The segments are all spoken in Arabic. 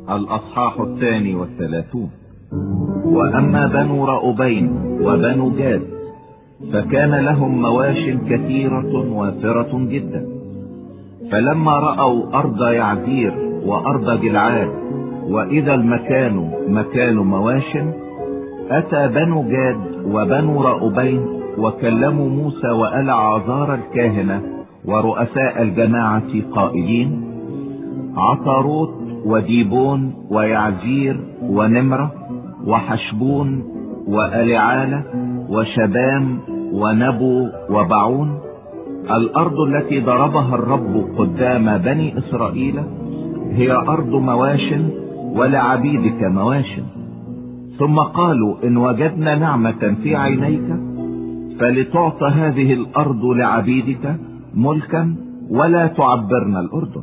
الأصحاح 32. وأما بنو رأوبين وبنو جاد فكان لهم مواش كثيرة وافرة جدا. فلما رأوا أرض يعزير وأرض جلعاد وإذا المكان مكان مواش، أتى بنو جاد وبنو رأوبين وكلموا موسى وألعازار الكاهنة ورؤساء الجماعة قائلين: عطاروت وديبون ويعزير ونمرة وحشبون وألعالة وشبام ونبو وبعون، الأرض التي ضربها الرب قدام بني إسرائيل هي أرض مواش ولعبيدك مواش. ثم قالوا: إن وجدنا نعمة في عينيك فلتعطى هذه الأرض لعبيدك ملكا ولا تعبرنا الأردن.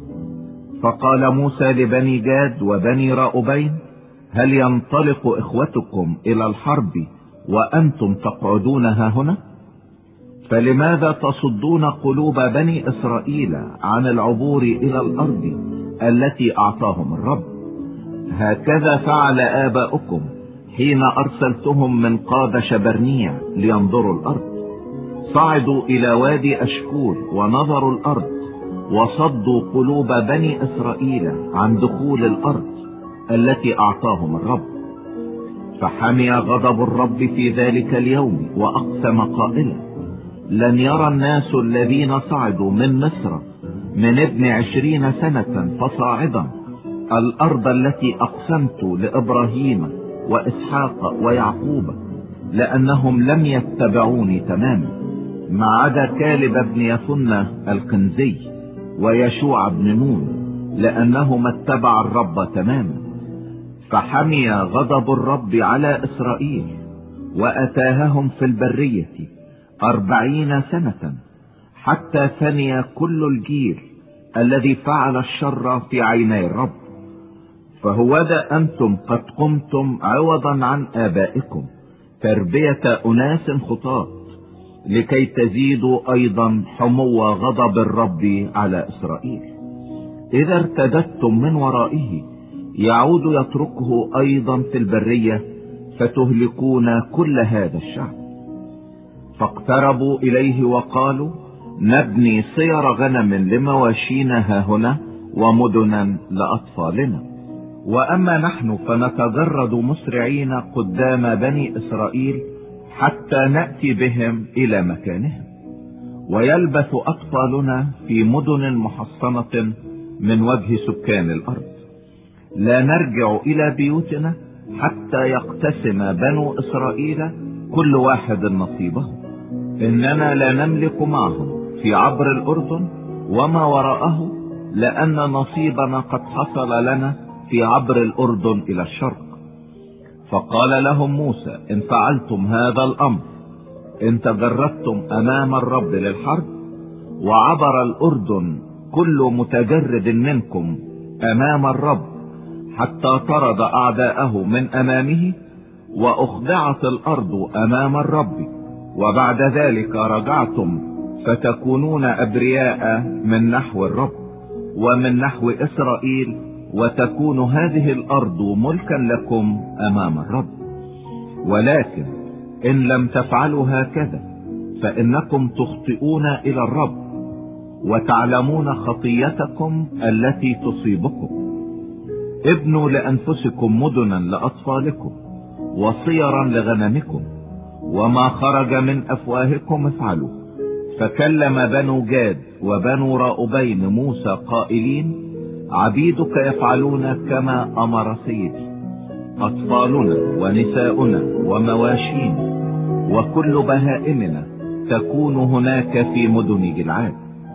فقال موسى لبني جاد وبني رأوبين: هل ينطلق إخوتكم إلى الحرب وأنتم تقعدون ها هنا؟ فلماذا تصدون قلوب بني إسرائيل عن العبور إلى الأرض التي أعطاهم الرب؟ هكذا فعل آباؤكم حين أرسلتهم من قادش برنيع لينظروا الأرض. صعدوا إلى وادي أشكول ونظروا الأرض وصدوا قلوب بني إسرائيل عن دخول الأرض التي أعطاهم الرب. فحمي غضب الرب في ذلك اليوم وأقسم قائلا: لن يرى الناس الذين صعدوا من مصر من ابن 20 سنة فصاعدا الأرض التي أقسمت لإبراهيم وإسحاق ويعقوب، لأنهم لم يتبعوني تماما، ما عدا كالب بن يفنة القنزي ويشوع بن نون، لأنهما اتبع الرب تماما. فحمي غضب الرب على إسرائيل وأتاههم في البرية 40 سنة حتى ثني كل الجيل الذي فعل الشر في عيني الرب. فهوذا أنتم قد قمتم عوضا عن آبائكم تربية أناس خطاة، لكي تزيدوا أيضا حمو غضب الرب على إسرائيل. إذا ارتدتم من ورائه يعود يتركه أيضا في البرية فتهلكون كل هذا الشعب. فاقتربوا إليه وقالوا: نبني صير غنم لمواشينا ها هنا ومدنا لأطفالنا. وأما نحن فنتجرد مسرعين قدام بني إسرائيل حتى نأتي بهم إلى مكانهم، ويلبث أطفالنا في مدن محصنة من وجه سكان الأرض. لا نرجع إلى بيوتنا حتى يقتسم بنو إسرائيل كل واحد نصيبه. إننا لا نملك معهم في عبر الأردن وما وراءه، لأن نصيبنا قد حصل لنا في عبر الأردن إلى الشرق. فقال لهم موسى: إن فعلتم هذا الأمر، إن تجردتم أمام الرب للحرب وعبر الأردن كل متجرد منكم أمام الرب حتى طرد أعداءه من أمامه وأخضعت الأرض أمام الرب، وبعد ذلك رجعتم فتكونون أبرياء من نحو الرب ومن نحو إسرائيل، وتكون هذه الأرض ملكا لكم أمام الرب. ولكن إن لم تفعلوا هكذا فإنكم تخطئون إلى الرب وتعلمون خطيتكم التي تصيبكم. ابنوا لأنفسكم مدنا لأطفالكم وصيرا لغنمكم، وما خرج من أفواهكم افعلوا. فكلم بنو جاد وبنو رأوبين موسى قائلين: عبيدك يفعلون كما أمر سيدي، أطفالنا ونساؤنا ومواشينا وكل بهائمنا تكون هناك في مدن جلعاد،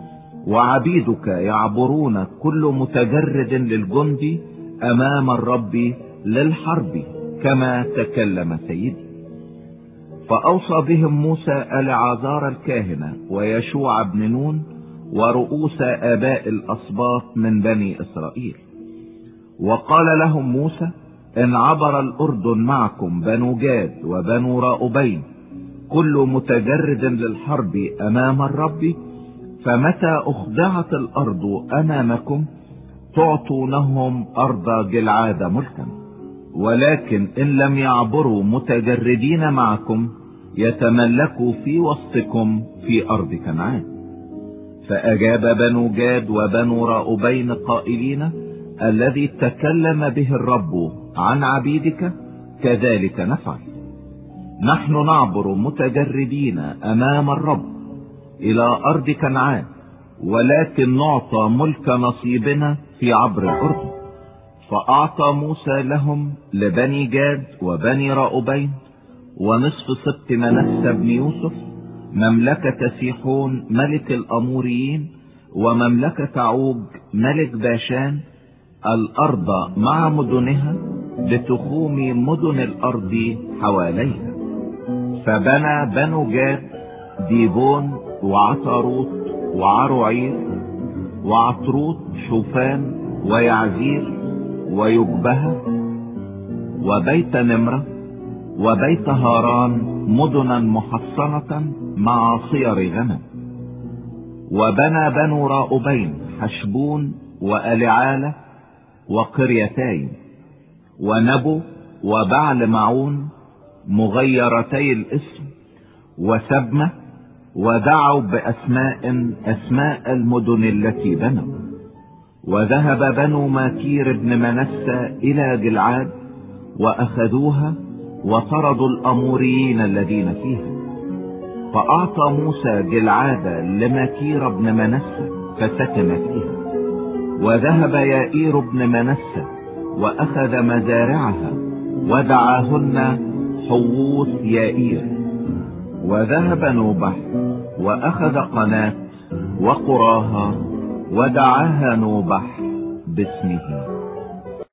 وعبيدك يعبرون كل متجرد للجند أمام الرب للحرب كما تكلم سيدي. فأوصى بهم موسى ألعازار الكاهنة ويشوع بن نون ورؤوس آباء الأسباط من بني إسرائيل. وقال لهم موسى: إن عبر الأردن معكم بنو جاد وبنو رأوبين كل متجرد للحرب أمام الرب، فمتى أخضعت الأرض أمامكم تعطونهم أرض جلعاد ملكا، ولكن إن لم يعبروا متجردين معكم يتملكوا في وسطكم في أرض كنعان. فأجاب بنو جاد وبنو راؤبين قائلين: الذي تكلم به الرب عن عبيدك كذلك نفعل. نحن نعبر متجردين أمام الرب إلى أرض كنعان، ولكن نعطى ملك نصيبنا في عبر الأردن. فأعطى موسى لهم لبني جاد وبني راؤبين ونصف سبط منسى بن يوسف مملكة سيحون ملك الأموريين ومملكة عوج ملك باشان، الأرض مع مدنها لتخوم مدن الأرض حواليها. فبنى بنو جاد ديبون وعطروت وعروعير وعطروت شوفان ويعزير ويجبها وبيت نمرة وبيت هاران مدنا محصنة مع صير غنم. وبنى بنو راؤبين حشبون وألعالة وقريتين ونبو وبعل معون مغيرتي الاسم وسبمة، ودعوا أسماء المدن التي بنوا. وذهب بنو ماكير بن منسى إلى جلعاد وأخذوها وطردوا الأموريين الذين فيها. فأعطى موسى جلعاد لماكير بن منسى فسكن فيها. وذهب يائير بن منسى وأخذ مزارعها ودعاهن حووث يائير. وذهب نوبح وأخذ قناة وقراها ودعاها نوبح باسمه.